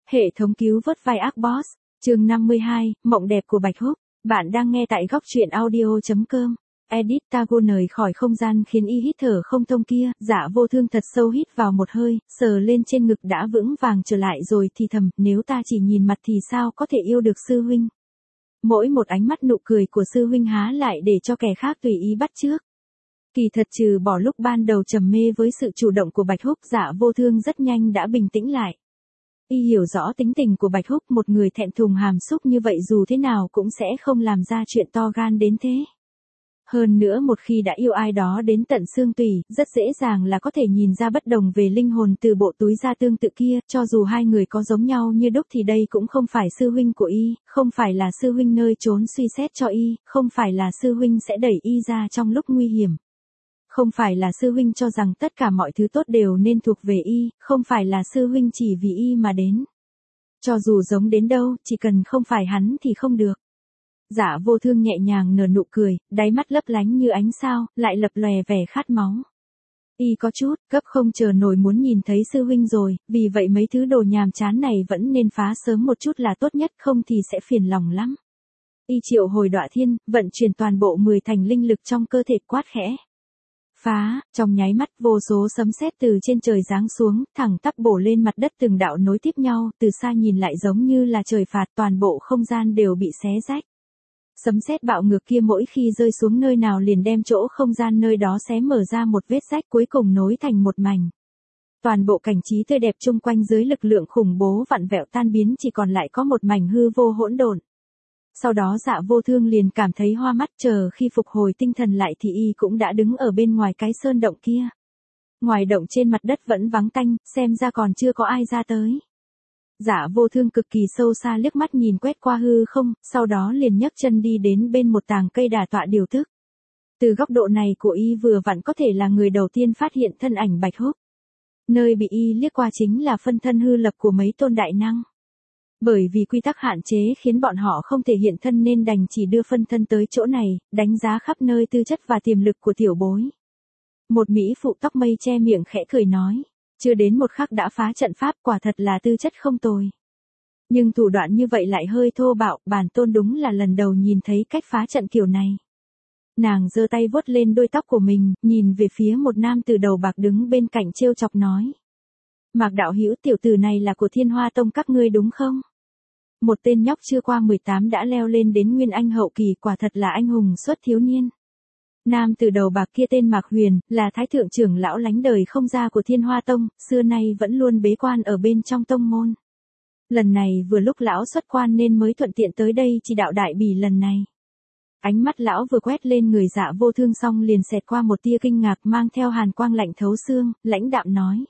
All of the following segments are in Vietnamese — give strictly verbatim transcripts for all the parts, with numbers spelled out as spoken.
Hệ thống cứu vớt vai ác boss, chương năm mươi hai, mộng đẹp của Bạch Húc. Bạn đang nghe tại góc truyện audio chấm com. Edit Tago nời khỏi không gian khiến y hít thở không thông kia, Dạ Vô Thương thật sâu hít vào một hơi, sờ lên trên ngực đã vững vàng trở lại rồi thì thầm, nếu ta chỉ nhìn mặt thì sao có thể yêu được sư huynh. Mỗi một ánh mắt nụ cười của sư huynh há lại để cho kẻ khác tùy ý bắt chước. Kỳ thật trừ bỏ lúc ban đầu trầm mê với sự chủ động của Bạch Húc, Dạ Vô Thương rất nhanh đã bình tĩnh lại. Y hiểu rõ tính tình của Bạch Húc, một người thẹn thùng hàm xúc như vậy dù thế nào cũng sẽ không làm ra chuyện to gan đến thế. Hơn nữa một khi đã yêu ai đó đến tận xương tủy, rất dễ dàng là có thể nhìn ra bất đồng về linh hồn từ bộ túi da tương tự kia, cho dù hai người có giống nhau như đúc thì đây cũng không phải sư huynh của y, không phải là sư huynh nơi trốn suy xét cho y, không phải là sư huynh sẽ đẩy y ra trong lúc nguy hiểm. Không phải là sư huynh cho rằng tất cả mọi thứ tốt đều nên thuộc về y, không phải là sư huynh chỉ vì y mà đến. Cho dù giống đến đâu, chỉ cần không phải hắn thì không được. Dạ Vô Thương nhẹ nhàng nở nụ cười, đáy mắt lấp lánh như ánh sao, lại lập lòe vẻ khát máu. Y có chút, gấp không chờ nổi muốn nhìn thấy sư huynh rồi, vì vậy mấy thứ đồ nhàm chán này vẫn nên phá sớm một chút là tốt nhất, không thì sẽ phiền lòng lắm. Y triệu hồi Đọa Thiên, vận chuyển toàn bộ mười thành linh lực trong cơ thể, quát khẽ. Phá, trong nháy mắt vô số sấm sét từ trên trời giáng xuống, thẳng tắp bổ lên mặt đất từng đạo nối tiếp nhau, từ xa nhìn lại giống như là trời phạt, toàn bộ không gian đều bị xé rách. Sấm sét bạo ngược kia mỗi khi rơi xuống nơi nào liền đem chỗ không gian nơi đó xé mở ra một vết rách, cuối cùng nối thành một mảnh. Toàn bộ cảnh trí tươi đẹp chung quanh dưới lực lượng khủng bố vặn vẹo tan biến, chỉ còn lại có một mảnh hư vô hỗn độn. Sau đó Dạ Vô Thương liền cảm thấy hoa mắt, chờ khi phục hồi tinh thần lại thì y cũng đã đứng ở bên ngoài cái sơn động kia. Ngoài động trên mặt đất vẫn vắng tanh, xem ra còn chưa có ai ra tới. Dạ Vô Thương cực kỳ sâu xa liếc mắt nhìn quét qua hư không, sau đó liền nhấc chân đi đến bên một tàng cây đả tọa điều tức. Từ góc độ này của y vừa vặn có thể là người đầu tiên phát hiện thân ảnh Bạch Húc. Nơi bị y liếc qua chính là phân thân hư lập của mấy tôn đại năng. Bởi vì quy tắc hạn chế khiến bọn họ không thể hiện thân nên đành chỉ đưa phân thân tới chỗ này, đánh giá khắp nơi tư chất và tiềm lực của tiểu bối. Một mỹ phụ tóc mây che miệng khẽ cười nói, chưa đến một khắc đã phá trận pháp, quả thật là tư chất không tồi. Nhưng thủ đoạn như vậy lại hơi thô bạo, bản tôn đúng là lần đầu nhìn thấy cách phá trận kiểu này. Nàng giơ tay vuốt lên đôi tóc của mình, nhìn về phía một nam tử đầu bạc đứng bên cạnh trêu chọc nói. Mạc đạo hữu, tiểu tử này là của Thiên Hoa Tông các ngươi đúng không? Một tên nhóc chưa qua mười tám đã leo lên đến Nguyên Anh hậu kỳ, quả thật là anh hùng xuất thiếu niên. Nam từ đầu bạc kia tên Mạc Huyền, là thái thượng trưởng lão lánh đời không ra của Thiên Hoa Tông, xưa nay vẫn luôn bế quan ở bên trong tông môn. Lần này vừa lúc lão xuất quan nên mới thuận tiện tới đây chỉ đạo đại bỉ lần này. Ánh mắt lão vừa quét lên người Dạ Vô Thương xong liền xẹt qua một tia kinh ngạc mang theo hàn quang lạnh thấu xương, lãnh đạm nói.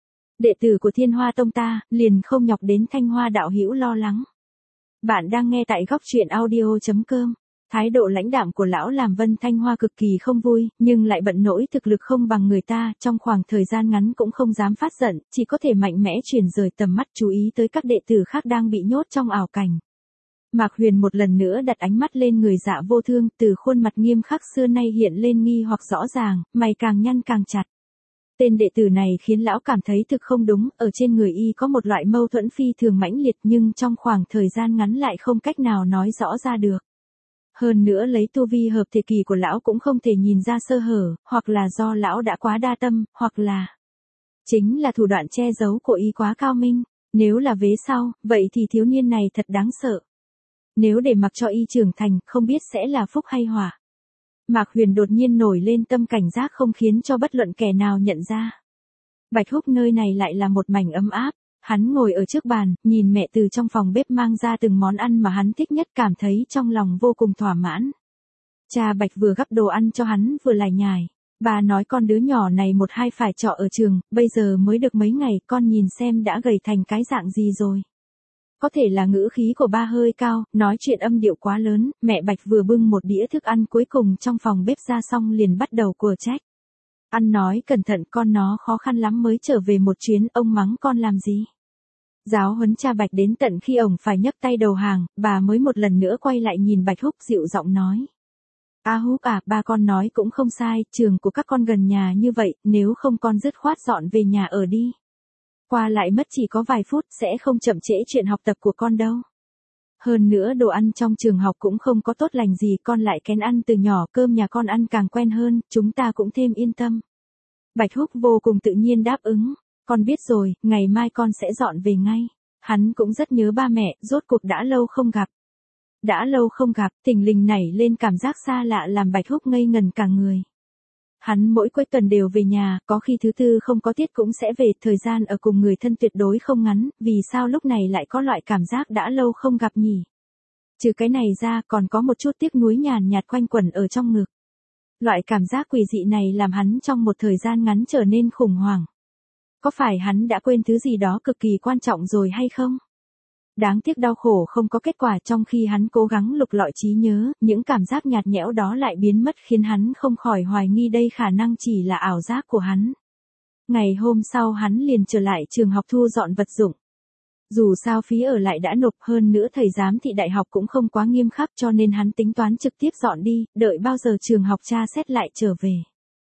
Đệ tử của Thiên Hoa Tông ta, liền không nhọc đến Thanh Hoa đạo hữu lo lắng. Bạn đang nghe tại góc truyện audio chấm com. Thái độ lãnh đạm của lão làm Vân Thanh Hoa cực kỳ không vui, nhưng lại bận nỗi thực lực không bằng người ta, trong khoảng thời gian ngắn cũng không dám phát giận, chỉ có thể mạnh mẽ chuyển rời tầm mắt chú ý tới các đệ tử khác đang bị nhốt trong ảo cảnh. Mạc Huyền một lần nữa đặt ánh mắt lên người Dạ Vô Thương, từ khuôn mặt nghiêm khắc xưa nay hiện lên nghi hoặc rõ ràng, mày càng nhăn càng chặt. Tên đệ tử này khiến lão cảm thấy thực không đúng, ở trên người y có một loại mâu thuẫn phi thường mãnh liệt nhưng trong khoảng thời gian ngắn lại không cách nào nói rõ ra được. Hơn nữa lấy tu vi hợp thể kỳ của lão cũng không thể nhìn ra sơ hở, hoặc là do lão đã quá đa tâm, hoặc là chính là thủ đoạn che giấu của y quá cao minh. Nếu là vế sau, vậy thì thiếu niên này thật đáng sợ. Nếu để mặc cho y trưởng thành, không biết sẽ là phúc hay họa. Mạc Huyền đột nhiên nổi lên tâm cảnh giác không khiến cho bất luận kẻ nào nhận ra. Bạch Húc nơi này lại là một mảnh ấm áp. Hắn ngồi ở trước bàn, nhìn mẹ từ trong phòng bếp mang ra từng món ăn mà hắn thích nhất, cảm thấy trong lòng vô cùng thỏa mãn. Cha Bạch vừa gắp đồ ăn cho hắn vừa lải nhải. Bà nói con đứa nhỏ này một hai phải trọ ở trường, bây giờ mới được mấy ngày, con nhìn xem đã gầy thành cái dạng gì rồi. Có thể là ngữ khí của ba hơi cao, nói chuyện âm điệu quá lớn, mẹ Bạch vừa bưng một đĩa thức ăn cuối cùng trong phòng bếp ra xong liền bắt đầu của trách. Ăn nói cẩn thận, con nó khó khăn lắm mới trở về một chuyến, ông mắng con làm gì. Giáo huấn cha Bạch đến tận khi ổng phải nhấc tay đầu hàng, bà mới một lần nữa quay lại nhìn Bạch Húc dịu giọng nói. A Húc à, ba con nói cũng không sai, trường của các con gần nhà như vậy, nếu không con dứt khoát dọn về nhà ở đi. Qua lại mất chỉ có vài phút sẽ không chậm trễ chuyện học tập của con đâu. Hơn nữa đồ ăn trong trường học cũng không có tốt lành gì, con lại kén ăn từ nhỏ, cơm nhà con ăn càng quen hơn, chúng ta cũng thêm yên tâm. Bạch Húc vô cùng tự nhiên đáp ứng, con biết rồi, ngày mai con sẽ dọn về ngay. Hắn cũng rất nhớ ba mẹ, rốt cuộc đã lâu không gặp. Đã lâu không gặp, thình lình nảy lên cảm giác xa lạ làm Bạch Húc ngây ngần cả người. Hắn mỗi cuối tuần đều về nhà, có khi thứ tư không có tiết cũng sẽ về, thời gian ở cùng người thân tuyệt đối không ngắn, vì sao lúc này lại có loại cảm giác đã lâu không gặp nhỉ? Trừ cái này ra còn có một chút tiếc nuối nhàn nhạt quanh quẩn ở trong ngực. Loại cảm giác quỷ dị này làm hắn trong một thời gian ngắn trở nên khủng hoảng. Có phải hắn đã quên thứ gì đó cực kỳ quan trọng rồi hay không? Đáng tiếc đau khổ không có kết quả, trong khi hắn cố gắng lục lọi trí nhớ, những cảm giác nhạt nhẽo đó lại biến mất khiến hắn không khỏi hoài nghi đây khả năng chỉ là ảo giác của hắn. Ngày hôm sau hắn liền trở lại trường học thu dọn vật dụng. Dù sao phí ở lại đã nộp, hơn nữa thầy giám thị đại học cũng không quá nghiêm khắc, cho nên hắn tính toán trực tiếp dọn đi, đợi bao giờ trường học tra xét lại trở về.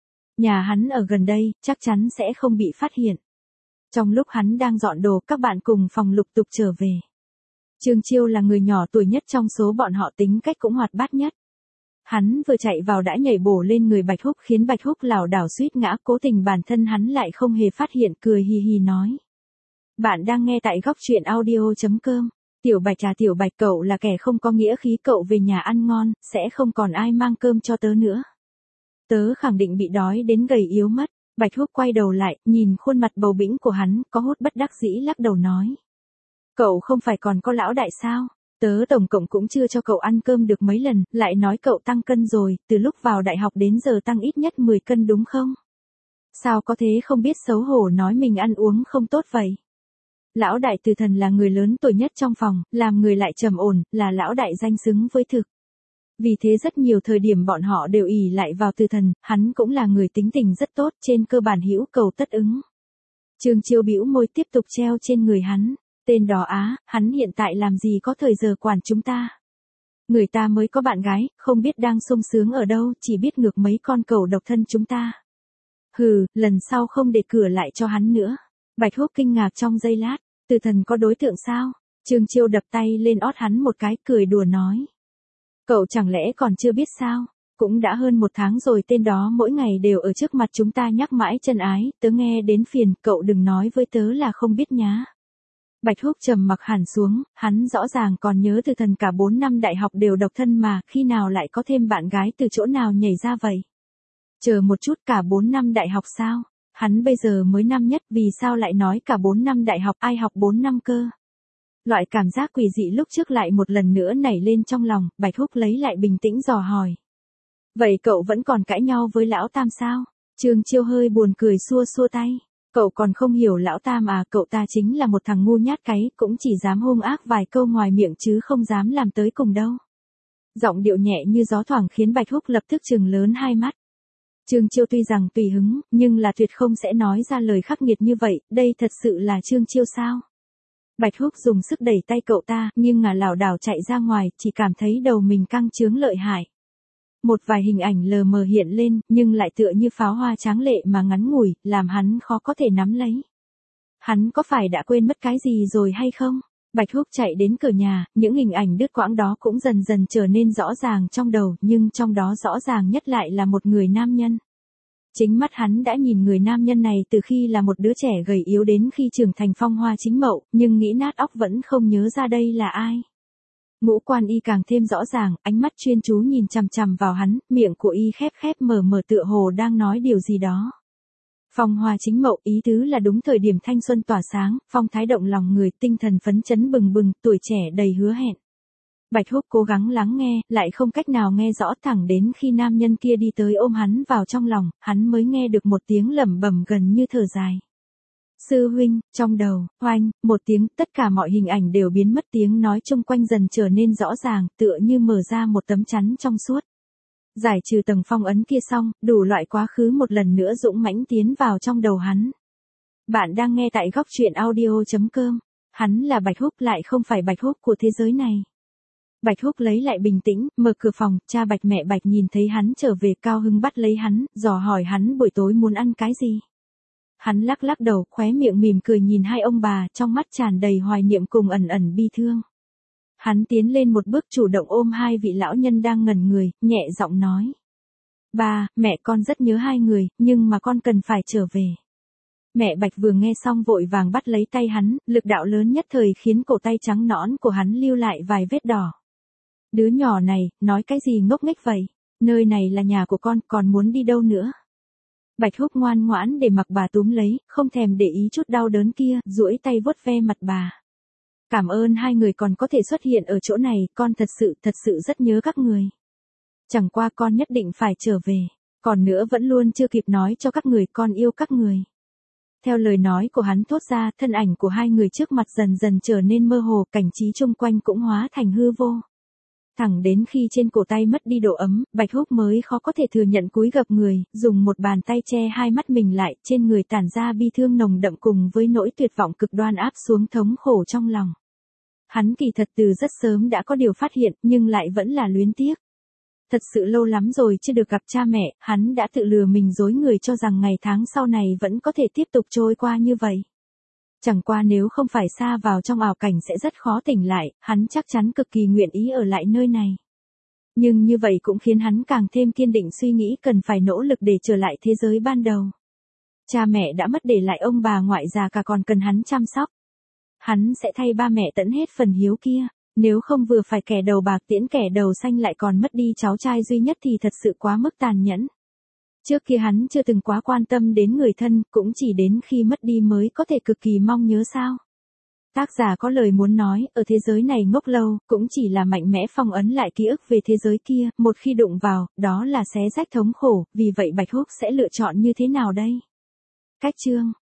Nhà hắn ở gần đây, chắc chắn sẽ không bị phát hiện. Trong lúc hắn đang dọn đồ, các bạn cùng phòng lục tục trở về. Trương Chiêu là người nhỏ tuổi nhất trong số bọn họ, tính cách cũng hoạt bát nhất. Hắn vừa chạy vào đã nhảy bổ lên người Bạch Húc khiến Bạch Húc lảo đảo suýt ngã, cố tình bản thân hắn lại không hề phát hiện, cười hì hì nói. Bạn đang nghe tại góc truyện audio chấm com. Tiểu Bạch à Tiểu Bạch, cậu là kẻ không có nghĩa khí, cậu về nhà ăn ngon, sẽ không còn ai mang cơm cho tớ nữa. Tớ khẳng định bị đói đến gầy yếu mất. Bạch Húc quay đầu lại, nhìn khuôn mặt bầu bĩnh của hắn, có hút bất đắc dĩ lắc đầu nói. Cậu không phải còn có lão đại sao? Tớ tổng cộng cũng chưa cho cậu ăn cơm được mấy lần, lại nói cậu tăng cân rồi, từ lúc vào đại học đến giờ tăng ít nhất mười cân đúng không? Sao có thế không biết xấu hổ nói mình ăn uống không tốt vậy? Lão đại Từ Thần là người lớn tuổi nhất trong phòng, làm người lại trầm ổn, là lão đại danh xứng với thực. Vì thế rất nhiều thời điểm bọn họ đều ỷ lại vào Từ Thần, hắn cũng là người tính tình rất tốt, trên cơ bản hữu cầu tất ứng. Trương Chiêu bĩu môi tiếp tục treo trên người hắn. Tên đó á, hắn hiện tại làm gì có thời giờ quản chúng ta. Người ta mới có bạn gái, không biết đang sung sướng ở đâu, chỉ biết ngược mấy con cẩu độc thân chúng ta. Hừ, lần sau không để cửa lại cho hắn nữa. Bạch Húc kinh ngạc trong giây lát, Từ Thần có đối tượng sao? Trương Chiêu đập tay lên ót hắn một cái, cười đùa nói. Cậu chẳng lẽ còn chưa biết sao? Cũng đã hơn một tháng rồi, tên đó mỗi ngày đều ở trước mặt chúng ta nhắc mãi chân ái, tớ nghe đến phiền, cậu đừng nói với tớ là không biết nhá. Bạch Húc trầm mặc hẳn xuống, hắn rõ ràng còn nhớ Từ Thần cả bốn năm đại học đều độc thân mà, khi nào lại có thêm bạn gái từ chỗ nào nhảy ra vậy? Chờ một chút, cả bốn năm đại học sao? Hắn bây giờ mới năm nhất, vì sao lại nói cả bốn năm đại học, ai học bốn năm cơ? Loại cảm giác quỷ dị lúc trước lại một lần nữa nảy lên trong lòng, Bạch Húc lấy lại bình tĩnh dò hỏi. Vậy cậu vẫn còn cãi nhau với lão Tam sao? Trương Chiêu hơi buồn cười xua xua tay. Cậu còn không hiểu lão Tam à, cậu ta chính là một thằng ngu nhát cái, cũng chỉ dám hung ác vài câu ngoài miệng chứ không dám làm tới cùng đâu. Giọng điệu nhẹ như gió thoảng khiến Bạch Húc lập tức trừng lớn hai mắt. Trương Chiêu tuy rằng tùy hứng, nhưng là tuyệt không sẽ nói ra lời khắc nghiệt như vậy, đây thật sự là Trương Chiêu sao? Bạch Húc dùng sức đẩy tay cậu ta, nhưng ngả lảo đảo chạy ra ngoài, chỉ cảm thấy đầu mình căng chướng lợi hại. Một vài hình ảnh lờ mờ hiện lên, nhưng lại tựa như pháo hoa tráng lệ mà ngắn ngủi, làm hắn khó có thể nắm lấy. Hắn có phải đã quên mất cái gì rồi hay không? Bạch Húc chạy đến cửa nhà, những hình ảnh đứt quãng đó cũng dần dần trở nên rõ ràng trong đầu, nhưng trong đó rõ ràng nhất lại là một người nam nhân. Chính mắt hắn đã nhìn người nam nhân này từ khi là một đứa trẻ gầy yếu đến khi trưởng thành phong hoa chính mậu, nhưng nghĩ nát óc vẫn không nhớ ra đây là ai. Ngũ quan y càng thêm rõ ràng, ánh mắt chuyên chú nhìn chằm chằm vào hắn, miệng của y khép khép mở mở tựa hồ đang nói điều gì đó. Phong hoa chính mậu, ý tứ là đúng thời điểm thanh xuân tỏa sáng, phong thái động lòng người, tinh thần phấn chấn bừng bừng, tuổi trẻ đầy hứa hẹn. Bạch Húc cố gắng lắng nghe, lại không cách nào nghe rõ, thẳng đến khi nam nhân kia đi tới ôm hắn vào trong lòng, hắn mới nghe được một tiếng lẩm bẩm gần như thở dài. Sư huynh, trong đầu, oanh, một tiếng, tất cả mọi hình ảnh đều biến mất, tiếng nói chung quanh dần trở nên rõ ràng, tựa như mở ra một tấm chắn trong suốt. Giải trừ tầng phong ấn kia xong, đủ loại quá khứ một lần nữa dũng mãnh tiến vào trong đầu hắn. Bạn đang nghe tại góc truyện audio chấm com. Hắn là Bạch Húc, lại không phải Bạch Húc của thế giới này. Bạch Húc lấy lại bình tĩnh, mở cửa phòng, cha Bạch mẹ Bạch nhìn thấy hắn trở về cao hứng bắt lấy hắn, dò hỏi hắn buổi tối muốn ăn cái gì. Hắn lắc lắc đầu, khóe miệng mỉm cười nhìn hai ông bà, trong mắt tràn đầy hoài niệm cùng ẩn ẩn bi thương. Hắn tiến lên một bước chủ động ôm hai vị lão nhân đang ngẩn người, nhẹ giọng nói. Ba, mẹ con rất nhớ hai người, nhưng mà con cần phải trở về. Mẹ Bạch vừa nghe xong vội vàng bắt lấy tay hắn, lực đạo lớn nhất thời khiến cổ tay trắng nõn của hắn lưu lại vài vết đỏ. Đứa nhỏ này, nói cái gì ngốc nghếch vậy? Nơi này là nhà của con, còn muốn đi đâu nữa? Bạch Húc ngoan ngoãn để mặc bà túm lấy, không thèm để ý chút đau đớn kia, duỗi tay vuốt ve mặt bà. Cảm ơn hai người còn có thể xuất hiện ở chỗ này, con thật sự, thật sự rất nhớ các người. Chẳng qua con nhất định phải trở về, còn nữa vẫn luôn chưa kịp nói cho các người con yêu các người. Theo lời nói của hắn thốt ra, thân ảnh của hai người trước mặt dần dần trở nên mơ hồ, cảnh trí chung quanh cũng hóa thành hư vô. Thẳng đến khi trên cổ tay mất đi độ ấm, Bạch Húc mới khó có thể thừa nhận cúi gập người, dùng một bàn tay che hai mắt mình lại, trên người tản ra bi thương nồng đậm cùng với nỗi tuyệt vọng cực đoan áp xuống thống khổ trong lòng. Hắn kỳ thật từ rất sớm đã có điều phát hiện, nhưng lại vẫn là luyến tiếc. Thật sự lâu lắm rồi chưa được gặp cha mẹ, hắn đã tự lừa mình dối người cho rằng ngày tháng sau này vẫn có thể tiếp tục trôi qua như vậy. Chẳng qua nếu không phải xa vào trong ảo cảnh sẽ rất khó tỉnh lại, hắn chắc chắn cực kỳ nguyện ý ở lại nơi này. Nhưng như vậy cũng khiến hắn càng thêm kiên định suy nghĩ cần phải nỗ lực để trở lại thế giới ban đầu. Cha mẹ đã mất để lại ông bà ngoại già cả còn cần hắn chăm sóc. Hắn sẽ thay ba mẹ tận hết phần hiếu kia, nếu không vừa phải kẻ đầu bạc tiễn kẻ đầu xanh lại còn mất đi cháu trai duy nhất thì thật sự quá mức tàn nhẫn. Trước kia hắn chưa từng quá quan tâm đến người thân, cũng chỉ đến khi mất đi mới có thể cực kỳ mong nhớ sao. Tác giả có lời muốn nói, ở thế giới này ngốc lâu, cũng chỉ là mạnh mẽ phong ấn lại ký ức về thế giới kia, một khi đụng vào, đó là xé rách thống khổ, vì vậy Bạch Húc sẽ lựa chọn như thế nào đây? Cách chương